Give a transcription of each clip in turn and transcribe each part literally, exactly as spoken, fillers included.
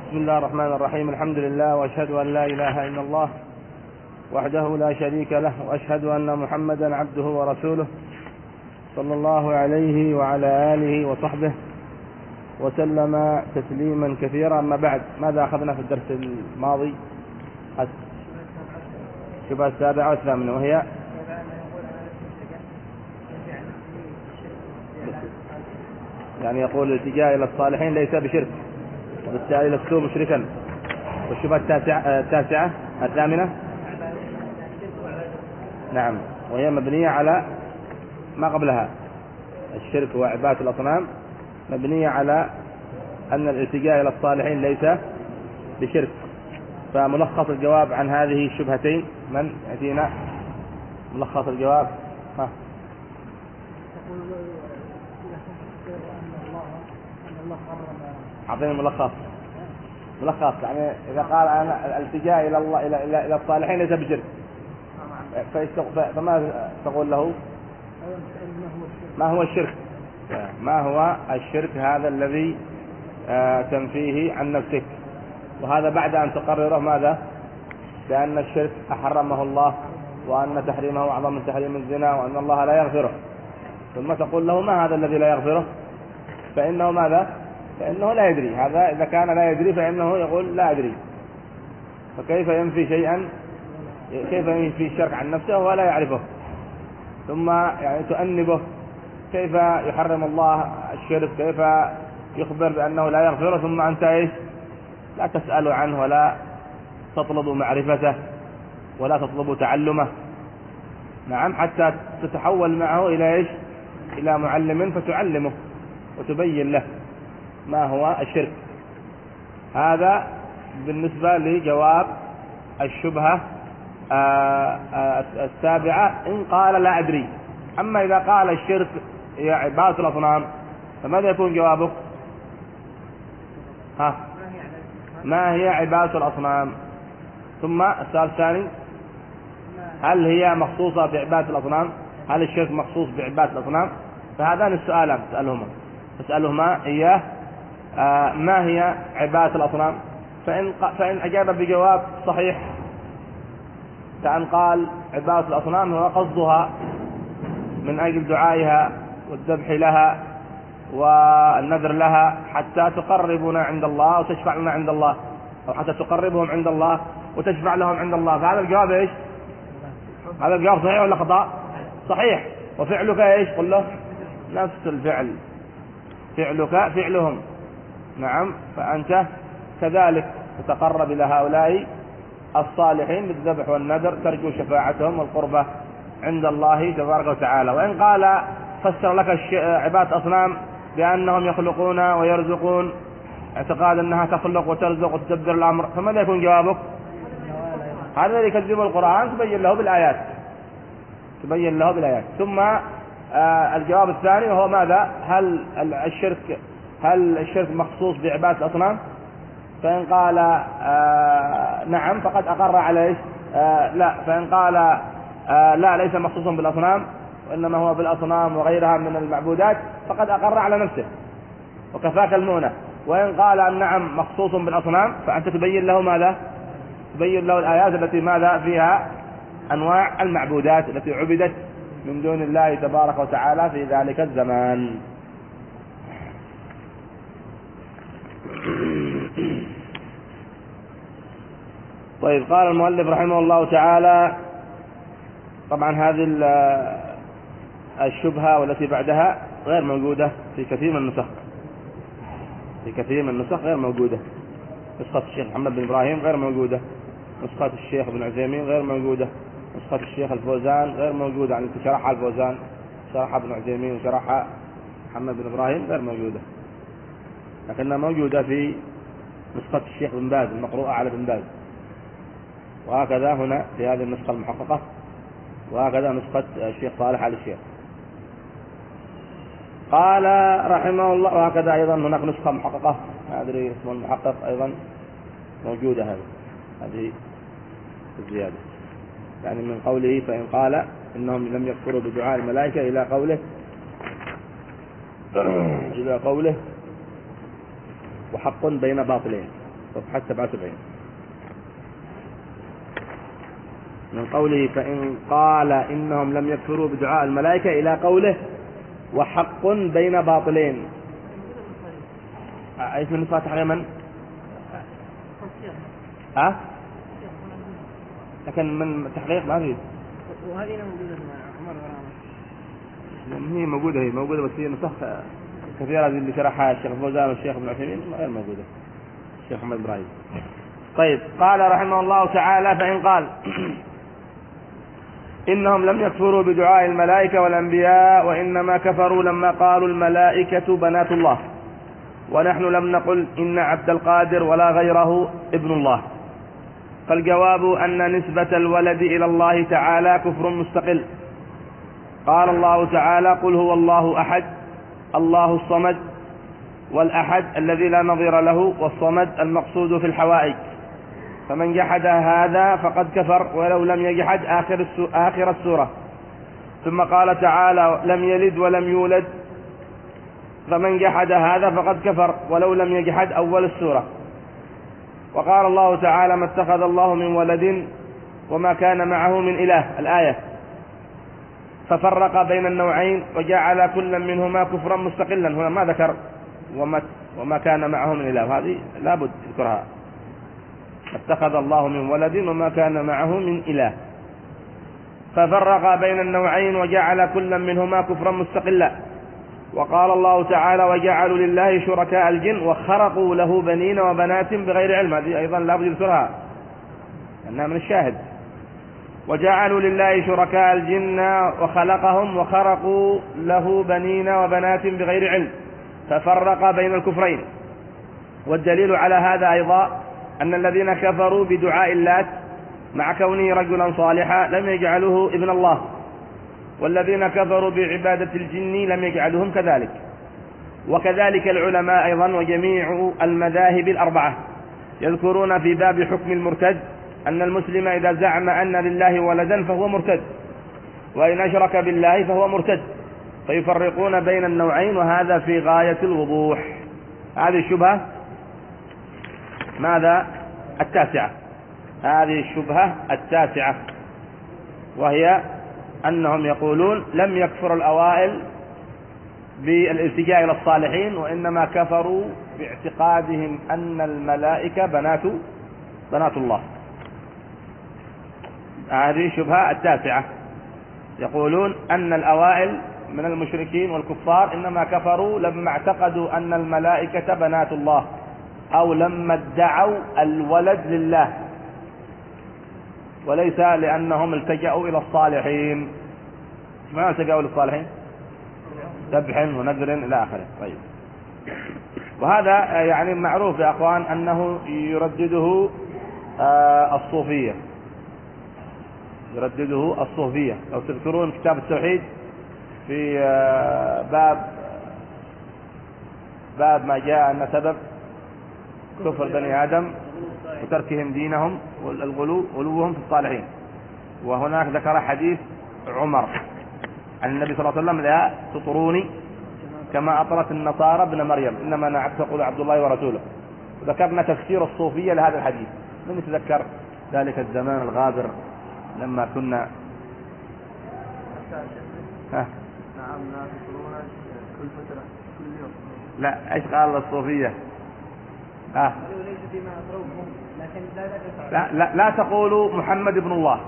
بسم الله الرحمن الرحيم. الحمد لله، وأشهد أن لا إله إلا الله وحده لا شريك له، وأشهد أن محمدا عبده ورسوله صلى الله عليه وعلى آله وصحبه وسلم تسليما كثيرا. أما بعد، ماذا أخذنا في الدرس الماضي؟ الشبهة السابعة والثامنة، وهي يعني يقول الاتجاه إلى الصالحين ليس بشرك، وبالتالي لست مشركا. والشبهة التاسعة التاسعة الثامنة، نعم، وهي مبنية على ما قبلها. الشرك وعبادة الأصنام مبنية على أن الاتجاه إلى الصالحين ليس بشرك. فملخص الجواب عن هذه الشبهتين، من يأتينا ملخص الجواب؟ ها. أعطيني ملخص. ملخص يعني إذا قال أنا الاتجاه إلى الله إلى إلى, إلى الصالحين ليس بشرك، فما تقول له؟ ما هو الشرك؟ ما هو الشرك هذا الذي تنفيه عن نفسك؟ وهذا بعد أن تقرره ماذا؟ بأن الشرك أحرمه الله، وأن تحريمه أعظم من تحريم الزنا، وأن الله لا يغفره. ثم تقول له ما هذا الذي لا يغفره؟ فإنه ماذا؟ فإنه لا يدري. هذا إذا كان لا يدري فإنه يقول لا أدري. فكيف ينفي شيئا، كيف ينفي الشرك عن نفسه ولا يعرفه؟ ثم يعني تؤنبه كيف يحرم الله الشرك، كيف يخبر بأنه لا يغفره، ثم أنت إيش؟ لا تسأل عنه، ولا تطلب معرفته، ولا تطلب تعلمه. نعم، حتى تتحول معه إلى إيش؟ إلى معلم فتعلمه وتبين له ما هو الشرك. هذا بالنسبة لجواب الشبهة السابعة إن قال لا أدري. أما إذا قال الشرك هي عبادة الأصنام فماذا يكون جوابك؟ ها، ما هي عبادة الأصنام؟ ثم السؤال الثاني، هل هي مخصوصة بعبادة الأصنام؟ هل الشرك مخصوص بعبادة الأصنام؟ فهذان السؤالان تسألهما تسألهما إياه. آه ما هي عبادة الأصنام؟ فإن, فإن أجاب بجواب صحيح، كأن قال عبادة الأصنام هو قصدها من أجل دعائها والذبح لها والنذر لها حتى تقربنا عند الله وتشفع لنا عند الله، أو حتى تقربهم عند الله وتشفع لهم عند الله. فهذا الجواب إيش؟ هذا الجواب صحيح ولا خطأ؟ صحيح. وفعلك إيش؟ قل له نفس الفعل، فعلك فعلهم. نعم، فأنت كذلك تتقرب إلى هؤلاء الصالحين بالذبح والنذر، ترجو شفاعتهم والقربة عند الله تبارك وتعالى. وإن قال فسر لك عبادة أصنام بأنهم يخلقون ويرزقون، اعتقاد أنها تخلق وترزق وتدبر الأمر، فماذا يكون جوابك؟ هذا الذي يكذب القرآن تبين له بالآيات، تبين له بالآيات. ثم آه الجواب الثاني وهو ماذا؟ هل الشرك هل الشرك مخصوص بعبادة الأصنام؟ فإن قال آه نعم فقد أقر على إيش؟ آه لا. فإن قال آه لا ليس مخصوصا بالأصنام وإنما هو بالأصنام وغيرها من المعبودات، فقد أقر على نفسه وكفاك المؤنة. وإن قال نعم مخصوص بالأصنام، فأنت تبين له ماذا؟ تبين له الآيات التي ماذا فيها أنواع المعبودات التي عبدت من دون الله تبارك وتعالى في ذلك الزمان. طيب، قال المؤلف رحمه الله تعالى، طبعا هذه الشبهة والتي بعدها غير موجودة في كثير من النسخ، في كثير من النسخ غير موجودة. نسخة الشيخ محمد بن إبراهيم غير موجودة، نسخة الشيخ ابن عثيمين غير موجودة، نسخة الشيخ الفوزان غير موجودة، يعني شرحها الفوزان، شرحها ابن عثيمين، وشرحها محمد بن إبراهيم غير موجودة، لكنها موجودة في نسخة الشيخ بن باز المقروءة على بن باز. وهكذا هنا في هذه النسخة المحققة، وهكذا نسخة الشيخ صالح على الشيخ. قال رحمه الله، وهكذا أيضا هناك نسخة محققة، ما أدري اسم المحقق أيضا موجودة، هذه هذه الزيادة، يعني من قوله فإن قال إنهم لم يكفروا بدعاء الملائكة إلى قوله إلى قوله وحق بين باطلين. صفحة سبعة وسبعين. من قوله فإن قال إنهم لم يكفروا بدعاء الملائكة إلى قوله وحق بين باطلين. ايش من نسخة تحرير من؟ ها؟ أه؟ لكن من تحقيق ما في. وهذه موجودة مع عمر غرامة. هي موجودة هي موجودة بس هي نسخ كثيرة اللي شرحها الشيخ فوزان والشيخ ابن عثيمين غير موجودة. الشيخ محمد إبراهيم. طيب قال رحمه الله تعالى فإن قال إنهم لم يكفروا بدعاء الملائكة والأنبياء وإنما كفروا لما قالوا الملائكة بنات الله ونحن لم نقل إن عبد القادر ولا غيره ابن الله، فالجواب أن نسبة الولد إلى الله تعالى كفر مستقل. قال الله تعالى قل هو الله أحد الله الصمد، والأحد الذي لا نظير له، والصمد المقصود في الحوائج، فمن جحد هذا فقد كفر ولو لم يجحد آخر, آخر السورة. ثم قال تعالى لم يلد ولم يولد، فمن جحد هذا فقد كفر ولو لم يجحد أول السورة. وقال الله تعالى ما اتخذ الله من ولد وما كان معه من إله الآية، ففرق بين النوعين وجعل كل منهما كفرا مستقلا. هنا ما ذكر وما, وما كان معه من إله، هذه لابد تذكرها. اتخذ الله من ولد وما كان معه من إله، ففرق بين النوعين وجعل كل منهما كفرا مستقلا. وقال الله تعالى وجعلوا لله شركاء الجن وخرقوا له بنين وبنات بغير علم، هذه أيضا لا بد يذكرها أنها من الشاهد. وجعلوا لله شركاء الجن وخلقهم وخرقوا له بنين وبنات بغير علم، ففرق بين الكفرين. والدليل على هذا أيضا أن الذين كفروا بدعاء اللات مع كونه رجلا صالحا لم يجعلوه ابن الله، والذين كفروا بعبادة الجن لم يجعلوهم كذلك. وكذلك العلماء أيضا وجميع المذاهب الأربعة يذكرون في باب حكم المرتد أن المسلم إذا زعم أن لله ولدا فهو مرتد، وإن أشرك بالله فهو مرتد، فيفرقون بين النوعين، وهذا في غاية الوضوح. هذه الشبهة ماذا؟ التاسعة. هذه الشبهة التاسعة، وهي أنهم يقولون لم يكفر الأوائل بالالتجاء إلى الصالحين، وإنما كفروا باعتقادهم أن الملائكة بنات بنات الله. هذه الشبهة التاسعة. يقولون أن الأوائل من المشركين والكفار إنما كفروا لما اعتقدوا أن الملائكة بنات الله، أو لما ادعوا الولد لله، وليس لأنهم التجأوا إلى الصالحين. ما التجأوا للصالحين؟ ذبح ونذر إلى آخره. طيب، وهذا يعني معروف يا أخوان أنه يردده الصوفية، يردده الصوفية. لو تذكرون كتاب التوحيد في باب باب ما جاء أن سبب كفر بني آدم وتركهم دينهم والغلو غلوهم في الصالحين، وهناك ذكر حديث عمر عن النبي صلى الله عليه وسلم لا تطروني كما أطرت النصارى ابن مريم، إنما أنا أقول عبد الله ورسوله. ذكرنا تفسير الصوفية لهذا الحديث. من يتذكر ذلك الزمان الغابر لما كنا ها؟ نعم لا تطرون كل فترة كل يوم. لا، ايش قال الصوفية؟ ها؟ لا لا لا تقولوا محمد ابن الله،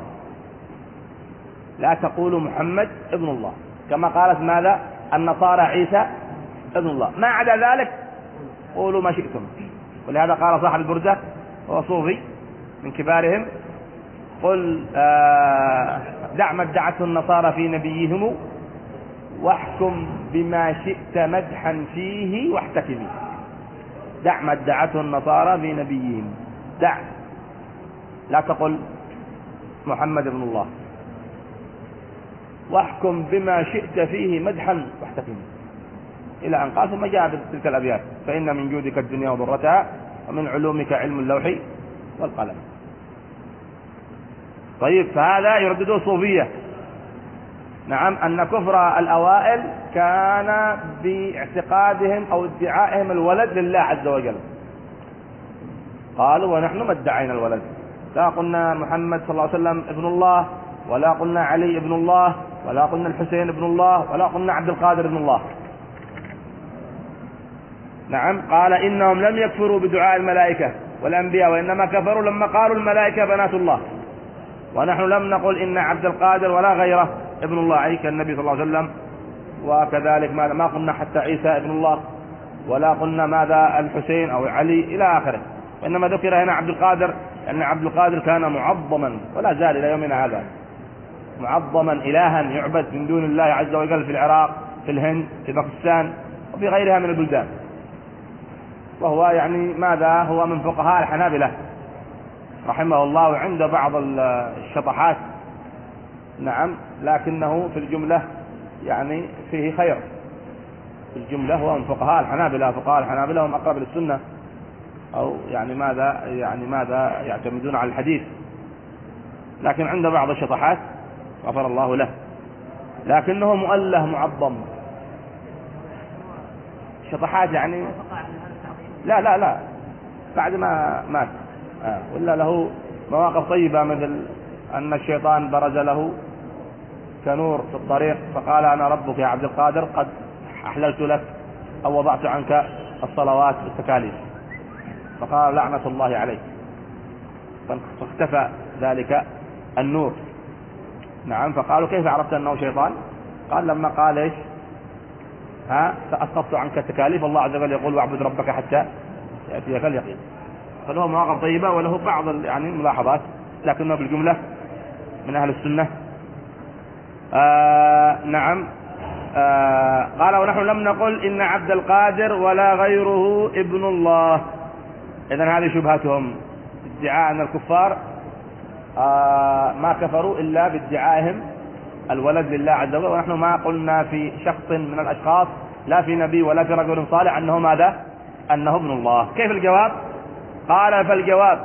لا تقولوا محمد ابن الله، كما قالت ماذا النصارى عيسى ابن الله. ما عدا ذلك قولوا ما شئتم. ولهذا قال صاحب البردة وهو صوفي من كبارهم قل آه دع ما ادعته النصارى في نبيهم واحكم بما شئت مدحا فيه واحتكمي. دع ما ادعته النصارى في نبيهم، دع، لا تقل محمد ابن الله، واحكم بما شئت فيه مدحا واحتكمي، إلى أن قال ثم جاء بتلك الأبيات فإن من جودك الدنيا وضرتها ومن علومك علم اللوح والقلم. طيب، فهذا يردده صوفية. نعم، أن كفر الأوائل كان باعتقادهم أو ادعائهم الولد لله عز وجل. قالوا ونحن ما ادعينا الولد، لا قلنا محمد صلى الله عليه وسلم ابن الله، ولا قلنا علي ابن الله، ولا قلنا الحسين ابن الله، ولا قلنا عبد القادر ابن الله. نعم. قال إنهم لم يكفروا بدعاء الملائكة والأنبياء، وإنما كفروا لما قالوا الملائكة بنات الله، ونحن لم نقل إن عبد القادر ولا غيره ابن الله، أي كالنبي صلى الله عليه وسلم. وكذلك ما قلنا حتى عيسى ابن الله، ولا قلنا ماذا الحسين أو علي إلى آخره، وإنما ذكر هنا عبد القادر لأن عبد القادر كان معظما ولا زال إلى يومنا هذا معظما إلها يعبد من دون الله عز وجل في العراق، في الهند، في باكستان، وفي غيرها من البلدان. وهو يعني ماذا هو من فقهاء الحنابلة رحمه الله، وعند بعض الشطحات. نعم. لكنه في الجملة يعني فيه خير، في الجملة هو من فقهاء الحنابلة. فقهاء الحنابلة هم أقرب للسنة، أو يعني ماذا يعني ماذا يعتمدون على الحديث، لكن عند بعض الشطحات غفر الله له، لكنه مؤله معظم. شطحات يعني لا لا لا بعد ما مات آه. ولا له مواقف طيبة، مثل أن الشيطان برز له كنور في الطريق فقال أنا ربك يا عبد القادر قد أحللت لك أو وضعت عنك الصلوات والتكاليف، فقال لعنة الله عليك، فاختفى ذلك النور. نعم. فقالوا كيف عرفت أنه شيطان؟ قال لما قال إيش ها فأسقطت عنك التكاليف، الله عز وجل يقول واعبد ربك حتى يأتيك اليقين. فله مواقف طيبة وله بعض يعني ملاحظات، لكنه بالجملة من أهل السنة. آه نعم. آه قال ونحن لم نقل إن عبد القادر ولا غيره ابن الله. إذن هذه شبهتهم، ادعاء أن الكفار آه ما كفروا إلا بادعائهم الولد لله عز وجل، ونحن ما قلنا في شخص من الأشخاص، لا في نبي ولا في رجل صالح، أنه ماذا أنه ابن الله. كيف الجواب؟ قال فالجواب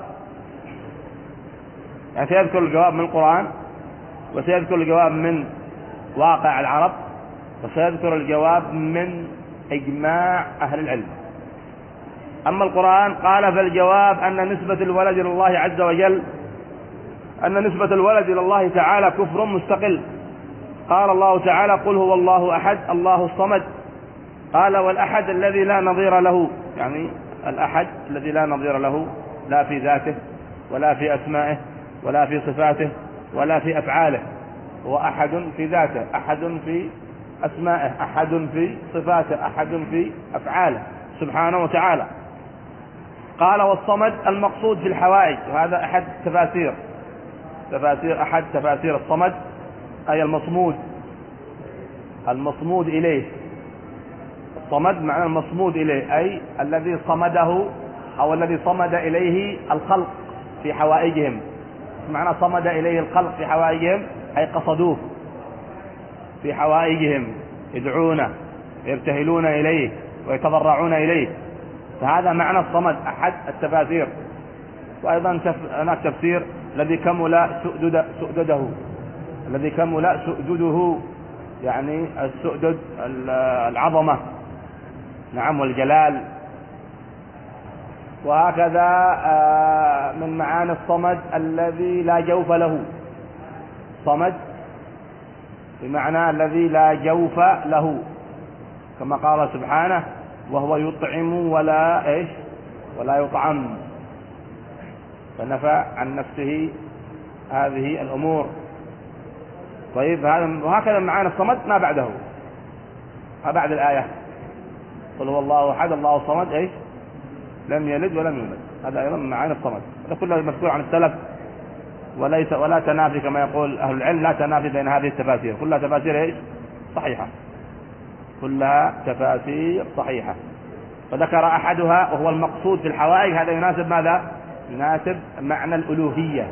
يعني سيذكر الجواب من القرآن، وسيذكر الجواب من واقع العرب، وسيذكر الجواب من إجماع أهل العلم. أما القرآن قال فالجواب أن نسبة الولد إلى الله عز وجل أن نسبة الولد إلى الله تعالى كفر مستقل. قال الله تعالى قل هو الله أحد الله الصمد. قال والأحد الذي لا نظير له، يعني الأحد الذي لا نظير له، لا في ذاته ولا في أسمائه ولا في صفاته ولا في أفعاله، هو أحد في ذاته، أحد في أسمائه، أحد في صفاته، أحد في أفعاله سبحانه وتعالى. قال والصمد المقصود في الحوائج، وهذا أحد تفاسير تفاسير أحد تفاسير الصمد، أي المصمود المصمود إليه. الصمد معنى المصمود إليه، أي الذي صمده أو الذي صمد إليه الخلق في حوائجهم. معنى صمد إليه الخلق في حوائجهم أي قصدوه في حوائجهم، يدعونه يبتهلون إليه ويتضرعون إليه، فهذا معنى الصمد أحد التفاسير. وأيضا هناك تفسير الذي كمل سؤدد سؤدده الذي كمل سؤدده يعني السؤدد العظمة، نعم، والجلال. وهكذا من معاني الصمد الذي لا جوف له، صمد بمعنى الذي لا جوف له، كما قال سبحانه وهو يطعم ولا إيش ولا يطعم، فنفى عن نفسه هذه الأمور. طيب هذا وهكذا معاني الصمد ما بعده، ما بعد الآية قل هو الله أحد الله الصمد إيش لم يلد ولم يولد، هذا أيضا من معاني الصمد. هذا كله مذكور عن السلف، وليس ولا تنافي كما يقول أهل العلم، لا تنافي بين هذه التفاسير، كلها تفاسير إيش صحيحة، كلها تفاسير صحيحة. فذكر أحدها وهو المقصود في الحوائج، هذا يناسب ماذا؟ يناسب معنى الألوهية،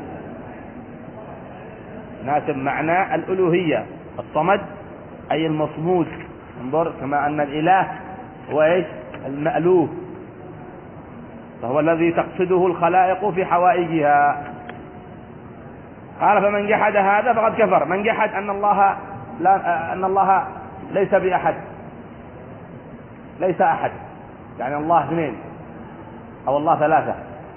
يناسب معنى الألوهية. الصمد أي المصمود، انظر كما أن الإله هو إيش المألوه، فهو الذي تقصده الخلائق في حوائجها. قال فمن جحد هذا فقد كفر. من جحد أن الله لا أن الله ليس بأحد، ليس أحد يعني الله اثنين أو الله ثلاثة،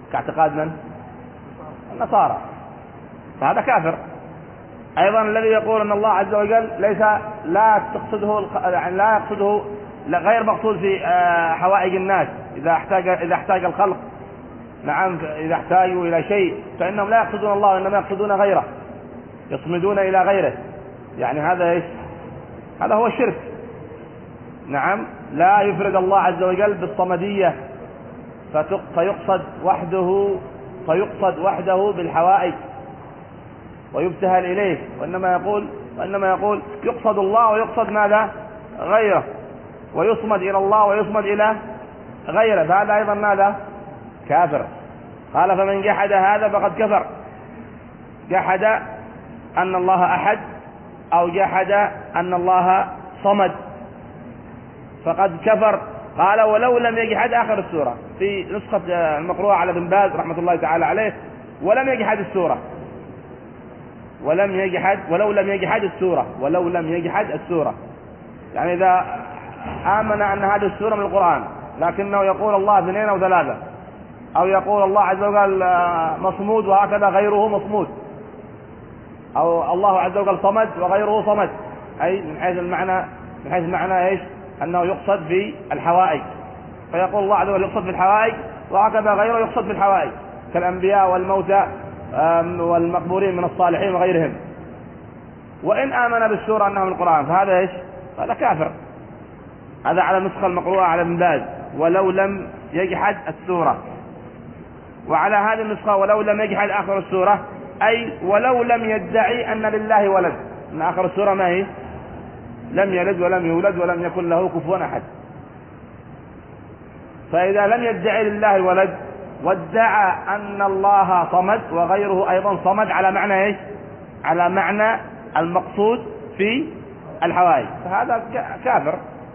كاعتقاد من؟ النصارى، فهذا كافر. أيضا الذي يقول أن الله عز وجل ليس لا تقصده يعني لا يقصده غير مقصود في حوائج الناس، إذا احتاج إذا احتاج الخلق، نعم، إذا احتاجوا إلى شيء فإنهم لا يقصدون الله وإنما يقصدون غيره، يصمدون إلى غيره، يعني هذا إيش؟ هذا هو الشرك. نعم، لا يفرد الله عز وجل بالصمدية فيقصد وحده فيقصد وحده بالحوائج ويبتهل إليه، وإنما يقول وإنما يقول يقصد الله ويقصد ماذا؟ غيره، ويصمد إلى الله ويصمد إلى غيره، فهذا أيضا ماذا؟ كافر. قال فمن جحد هذا فقد كفر، جحد أن الله أحد أو جحد أن الله صمد فقد كفر. قال ولو لم يجحد، آخر السورة في نسخة المقروءة على ابن باز رحمة الله تعالى عليه، ولم يجحد السورة، ولم يجحد ولو لم يجحد السورة ولو لم يجحد السورة يعني إذا آمن أن هذه السورة من القرآن لكنه يقول الله اثنين أو ثلاثة، أو يقول الله عز وجل مصمود وهكذا غيره مصمود، أو الله عز وجل صمد وغيره صمد، أي من حيث المعنى من حيث المعنى إيش؟ أنه يقصد في الحوائج، فيقول الله عز وجل يقصد في الحوائج وهكذا غيره يقصد في الحوائج كالأنبياء والموتى والمقبورين من الصالحين وغيرهم. وإن آمن بالسورة أنه من القرآن فهذا إيش؟ هذا كافر. هذا على النسخة المقروءة على ابن باز ولو لم يجحد السورة. وعلى هذه النسخة ولو لم يجحد آخر السورة أي ولو لم يدعي أن لله ولد، من آخر السورة ما هي؟ لم يلد ولم يولد ولم يكن له كفوا أحد. فإذا لم يدعي لله ولد وادعى أن الله صمد وغيره أيضا صمد على معنى إيش؟ على معنى المقصود في الحوائج، فهذا كافر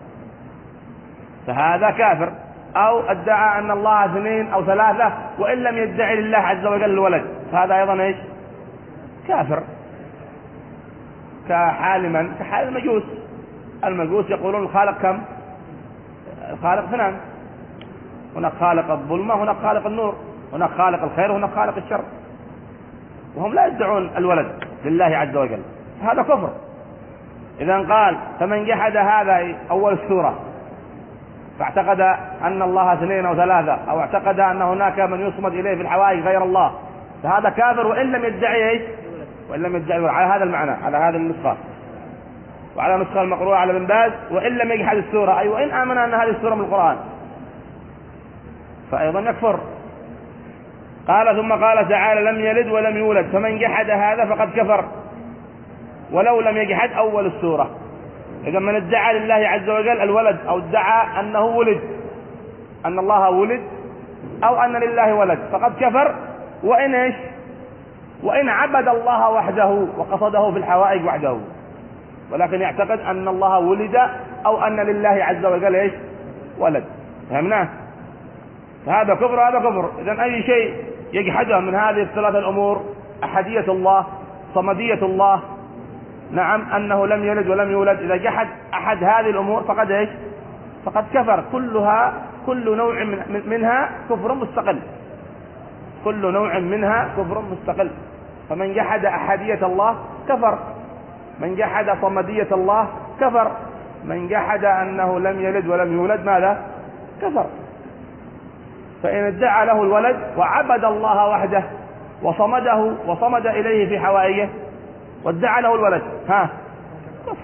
فهذا كافر. أو ادعى أن الله اثنين أو ثلاثة وإن لم يدعي لله عز وجل الولد فهذا أيضا إيش؟ كافر. كحال من؟ كحال المجوس. المجوس يقولون الخالق كم؟ الخالق اثنان، هناك خالق الظلمة هناك خالق النور، هناك خالق الخير وهناك خالق الشر، وهم لا يدعون الولد لله عز وجل، هذا كفر. إذا قال فمن جحد هذا أول السورة فاعتقد أن الله اثنين أو ثلاثة أو اعتقد أن هناك من يصمد إليه في الحوائج غير الله فهذا كافر وإن لم يدعي إيش؟ وإن لم يدعي على هذا المعنى على هذه النسخة. وعلى النسخة المقروءة على ابن باز وإن لم يجحد السورة أي وإن آمن أن هذه السورة من القرآن فأيضا يكفر. قال ثم قال تعالى لم يلد ولم يولد فمن جحد هذا فقد كفر ولو لم يجحد أول السورة. إذا من ادعى لله عز وجل الولد أو ادعى أنه ولد أن الله ولد أو أن لله ولد فقد كفر وإن إيش؟ وإن عبد الله وحده وقصده في الحوائج وحده، ولكن يعتقد أن الله ولد أو أن لله عز وجل إيش؟ ولد. فهمناه؟ فهذا كفر هذا كفر. إذن أي شيء يجحده من هذه الثلاثة الأمور، أحدية الله، صمدية الله، نعم، أنه لم يلد ولم يولد، إذا جحد أحد هذه الأمور فقد إيش؟ فقد كفر. كلها كل نوع من منها كفر مستقل، كل نوع منها كفر مستقل. فمن جحد أحدية الله كفر، من جحد صمدية الله كفر، من جحد أنه لم يلد ولم يولد ماذا؟ كفر. فإن ادعى له الولد وعبد الله وحده وصمده وصمد إليه في حوائجه وادعى له الولد ها كفر.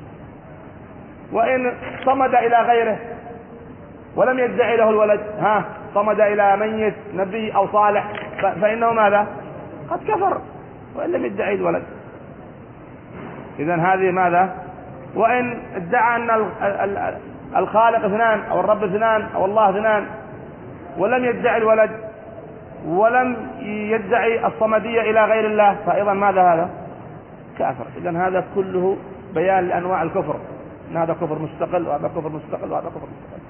وإن صمد إلى غيره ولم يدعي له الولد ها صمد إلى ميت نبي أو صالح فإنه ماذا؟ قد كفر وإن لم يدعي الولد. إذن هذه ماذا؟ وإن ادعى أن الخالق اثنان أو الرب اثنان أو الله اثنان ولم يدعي الولد ولم يدعي الصمدية إلى غير الله فأيضا ماذا هذا؟ كافر. إذن هذا كله بيان لأنواع الكفر، إن هذا كفر مستقل وهذا كفر مستقل وهذا كفر مستقل.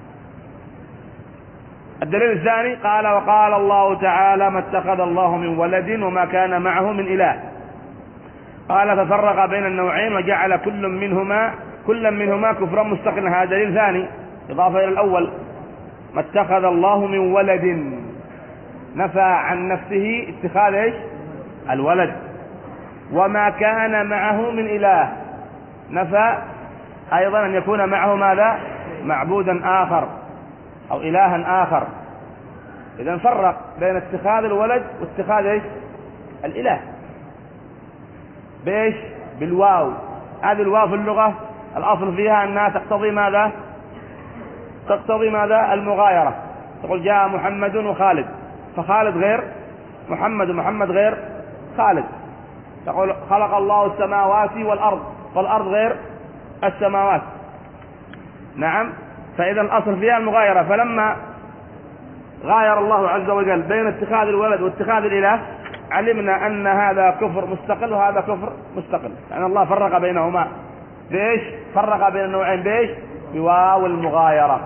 الدليل الثاني قال وقال الله تعالى ما اتخذ الله من ولد وما كان معه من إله. قال ففرق بين النوعين وجعل كل منهما كل منهما كفرا مستقلا. هذا دليل ثاني إضافة إلى الأول، ما اتخذ الله من ولد نفى عن نفسه اتخاذ ايش؟ الولد. وما كان معه من إله، نفى أيضا أن يكون معه ماذا؟ معبودا آخر أو إلها آخر. إذن فرق بين اتخاذ الولد واتخاذ ايش؟ الإله. بإيش؟ بالواو. هذه الواو في اللغة الأصل فيها أنها تقتضي ماذا؟ تقتضي ماذا؟ المغايرة. تقول جاء محمد وخالد، فخالد غير محمد ومحمد غير خالد. تقول خلق الله السماوات والأرض، والأرض غير السماوات. نعم. فإذا الأصل فيها المغايرة. فلما غاير الله عز وجل بين اتخاذ الولد واتخاذ الإله علمنا أن هذا كفر مستقل وهذا كفر مستقل، لأن الله فرق بينهما. بإيش؟ فرق بين النوعين بإيش؟ بواو المغايرة.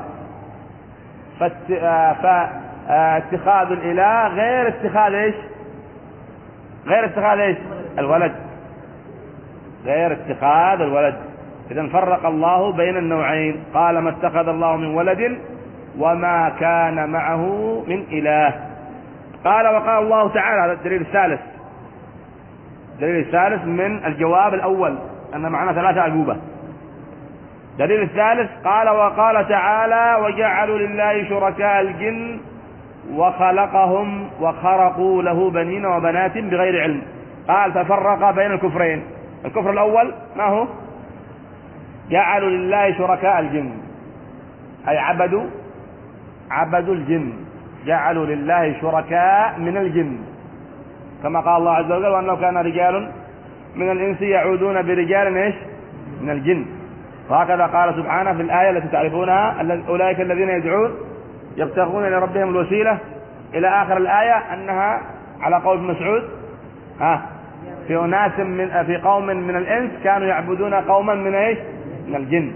فاتخاذ الإله غير اتخاذ ايش؟ غير اتخاذ ايش؟ الولد. غير اتخاذ الولد. إذن فرق الله بين النوعين. قال ما اتخذ الله من ولد وما كان معه من إله. قال وقال الله تعالى، هذا الدليل الثالث. الدليل الثالث من الجواب الأول أن معنا ثلاثة أجوبة. الدليل الثالث قال وقال تعالى وجعلوا لله شركاء الجن وخلقهم وخرقوا له بنين وبنات بغير علم. قال ففرق بين الكفرين. الكفر الأول ما هو؟ جعلوا لله شركاء الجن، أي عبدوا عبدوا الجن، جعلوا لله شركاء من الجن، كما قال الله عز وجل وأنه كان رجال من الإنس يعودون برجال ايش؟ من الجن. وهكذا قال سبحانه في الآية التي تعرفونها أولئك الذين يدعون يبتغون إلى ربهم الوسيلة إلى آخر الآية، أنها على قول ابن مسعود ها في أناس من في قوم من الإنس كانوا يعبدون قوما من ايش؟ من الجن.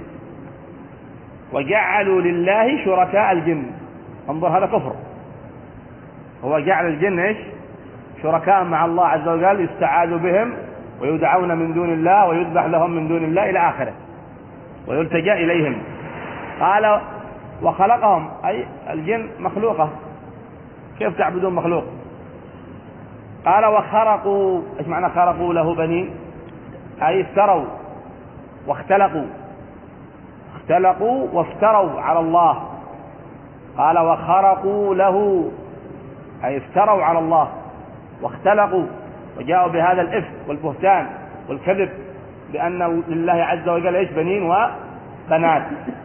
وجعلوا لله شركاء الجن. انظر هذا كفر. هو جعل الجن ايش؟ شركاء مع الله عز وجل، يستعاذ بهم ويدعون من دون الله ويذبح لهم من دون الله إلى آخره ويلتجأ إليهم. قال وخلقهم، أي الجن مخلوقة، كيف تعبدون مخلوق؟ قال وخرقوا، ايش معنى خرقوا له بنين؟ أي افتروا واختلقوا، اختلقوا وافتروا على الله. قال وخرقوا له، أي افتروا على الله واختلقوا وجاءوا بهذا الإفك والبهتان والكذب بأن لله عز وجل ايش؟ بنين وبنات.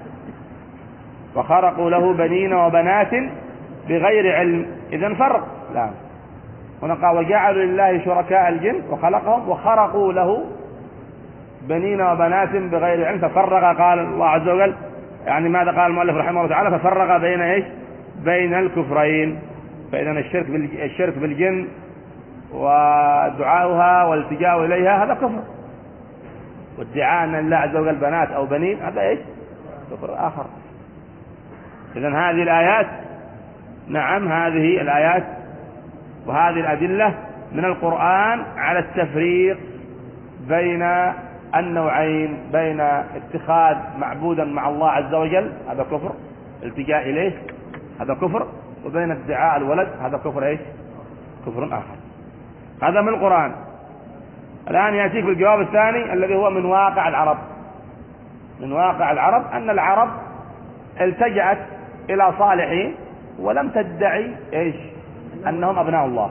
وخرقوا له بنين وبنات بغير علم. إذن فرق. لا، هنا قال وجعلوا لله شركاء الجن وخلقهم وخرقوا له بنين وبنات بغير علم. ففرق، قال الله عز وجل، يعني ماذا قال المؤلف رحمه الله تعالى؟ ففرق بين ايش؟ بين الكفرين. فإذا الشرك الشرك بالجن ودعاؤها والالتجاء إليها هذا كفر، وادعاء أن الله عز وجل بنات أو بنين هذا ايش؟ كفر آخر. إذن هذه الآيات، نعم هذه الآيات وهذه الأدلة من القرآن على التفريق بين النوعين، بين اتخاذ معبودا مع الله عز وجل هذا كفر، التجاء إليه هذا كفر، وبين ادعاء الولد هذا كفر ايش؟ كفر آخر. هذا من القرآن. الآن يأتيك الجواب الثاني الذي هو من واقع العرب. من واقع العرب أن العرب التجأت إلى صالحين ولم تدعي ايش؟ أنهم أبناء الله.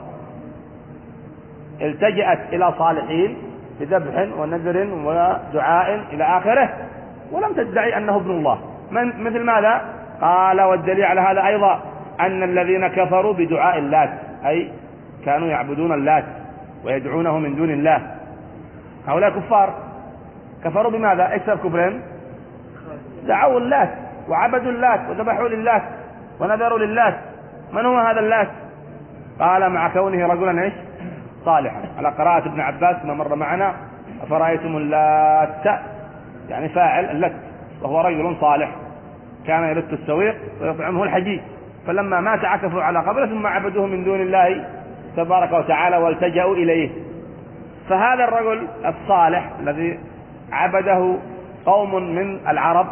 التجأت إلى صالحين بذبح ونذر ودعاء إلى آخره ولم تدعي أنه ابن الله. من مثل ماذا؟ قال والدليل على هذا أيضا أن الذين كفروا بدعاء اللات، أي كانوا يعبدون اللات ويدعونه من دون الله، هؤلاء كفار. كفروا بماذا؟ ايش سبب كفرهم؟ دعوا اللات وعبدوا اللات وذبحوا للات ونذروا للات. من هو هذا اللات؟ قال مع كونه رجلا ايش؟ صالحا، على قراءة ابن عباس ما مر معنا أفرأيتم اللات، يعني فاعل اللت، وهو رجل صالح كان يلت السويق ويطعمه الحجيج، فلما مات عكفوا على قبره ثم عبدوه من دون الله تبارك وتعالى والتجأوا إليه. فهذا الرجل الصالح الذي عبده قوم من العرب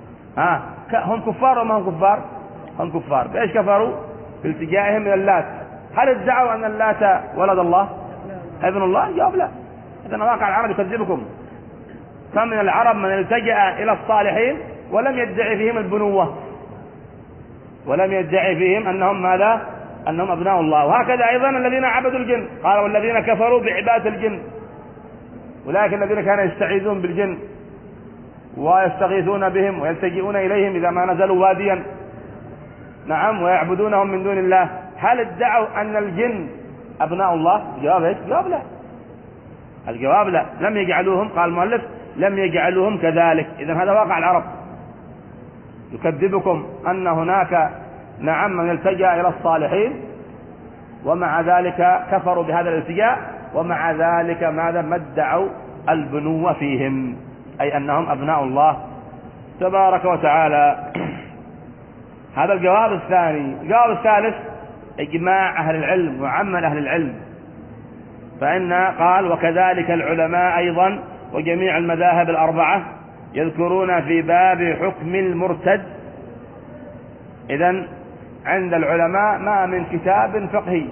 ها هم كفار وما هم كفار؟ هم كفار. بإيش كفروا؟ بالتجائهم إلى اللات هل ادعوا أن اللات ولد الله ابن الله؟ جواب لا. إذن واقع العرب يكذبكم. فمن العرب من التجأ إلى الصالحين ولم يدعي فيهم البنوة، ولم يدعي فيهم أنهم ماذا؟ أنهم أبناء الله. وهكذا أيضا الذين عبدوا الجن، قال والذين كفروا بعبادة الجن، ولكن الذين كانوا يستعيذون بالجن ويستغيثون بهم ويلتجئون إليهم إذا ما نزلوا واديا، نعم، ويعبدونهم من دون الله، هل ادعوا أن الجن أبناء الله؟ جواب ايش؟ جواب لا. الجواب لا، لم يجعلوهم، قال المؤلف لم يجعلوهم كذلك. إذن هذا واقع العرب. يكذبكم أن هناك نعم من التجأ إلى الصالحين ومع ذلك كفروا بهذا الالتجاء، ومع ذلك ماذا؟ ما ادعوا البنوة فيهم، أي أنهم أبناء الله تبارك وتعالى. هذا الجواب الثاني. الجواب الثالث إجماع أهل العلم وعمل أهل العلم، فإن قال وكذلك العلماء أيضا وجميع المذاهب الأربعة يذكرون في باب حكم المرتد. إذن عند العلماء ما من كتاب فقهي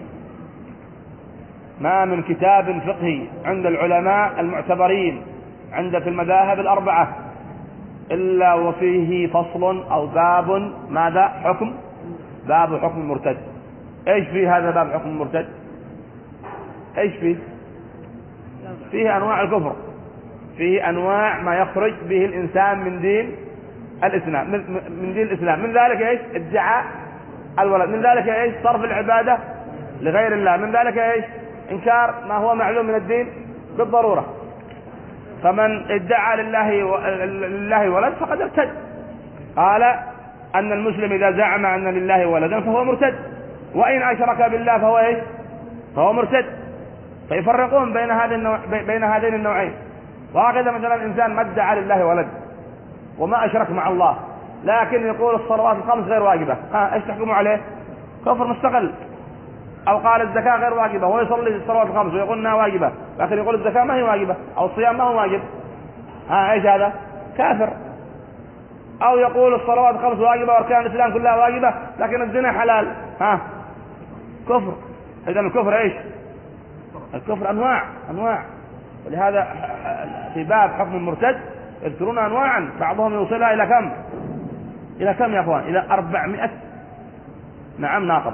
ما من كتاب فقهي عند العلماء المعتبرين عند في المذاهب الأربعة إلا وفيه فصل أو باب ماذا؟ حكم، باب حكم المرتد. ايش فيه هذا باب حكم المرتد؟ ايش فيه؟ فيه انواع الكفر، فيه انواع ما يخرج به الانسان من دين الاسلام، من دين الاسلام، من ذلك ايش؟ ادعاء الولد، من ذلك ايش؟ صرف العبادة لغير الله، من ذلك ايش؟ انكار ما هو معلوم من الدين بالضرورة. فمن ادعى لله و... لله ولد فقد ارتد. قال ان المسلم اذا زعم ان لله ولدا فهو مرتد، وان اشرك بالله فهو ايش؟ فهو مرتد. فيفرقون بين هذه النوع... بين هذين النوعين. وهكذا مثلا انسان ما ادعى لله ولد وما اشرك مع الله، لكن يقول الصلوات الخمس غير واجبة، ها ايش تحكموا عليه؟ كفر مستقل. او قال الزكاة غير واجبة وهو يصلي الصلوات الخمس ويقول انها واجبة، لكن يقول الزكاة ما هي واجبة او الصيام ما هو واجب، ها ايش هذا؟ كافر. او يقول الصلوات الخمس واجبة واركان الاسلام كلها واجبة لكن الزنا حلال، ها كفر. اذا الكفر ايش؟ الكفر انواع انواع. ولهذا في باب حكم المرتد يذكرون انواعا، بعضهم يوصلها الى كم؟ الى كم يا اخوان؟ الى أربعمائة نعم ناقض.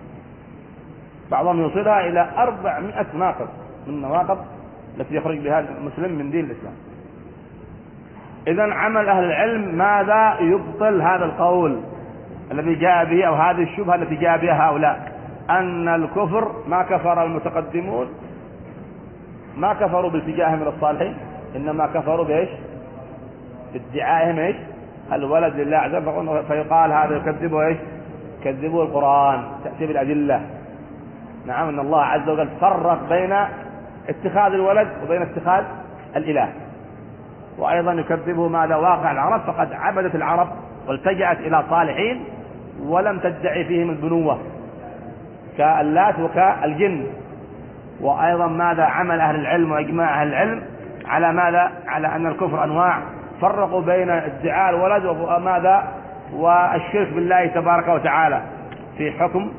بعضهم يوصلها الى أربعمائة ناقض من النواقض التي يخرج بها المسلم من دين الاسلام. اذا عمل اهل العلم ماذا؟ يبطل هذا القول الذي جاء به او هذه الشبهة التي جاء بها هؤلاء، ان الكفر ما كفر المتقدمون، ما كفروا بالتجاههم الى الصالحين، انما كفروا بايش؟ بادعائهم ايش؟ الولد لله عز وجل. فيقال هذا يكذبوا ايش؟ يكذبوا القرآن، تأتي بالأدلة. نعم ان الله عز وجل فرق بين اتخاذ الولد وبين اتخاذ الإله. وايضا يكذبه ماذا؟ واقع العرب، فقد عبدت العرب والتجأت الى صالحين ولم تدعي فيهم البنوة كاللات وكالجن. وايضا ماذا؟ عمل اهل العلم واجماع اهل العلم على ماذا؟ على ان الكفر انواع، فرقوا بين ادعاء الولد وماذا؟ والشرك بالله تبارك وتعالى في حكم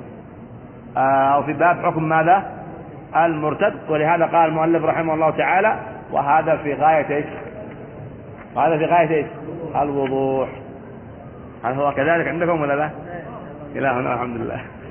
او في باب حكم ماذا؟ المرتد. ولهذا قال المؤلف رحمه الله تعالى وهذا في غاية ايش؟ وهذا في غاية ايش؟ الوضوح. هل هو كذلك عندكم ولا لا؟ إلهنا الحمد لله.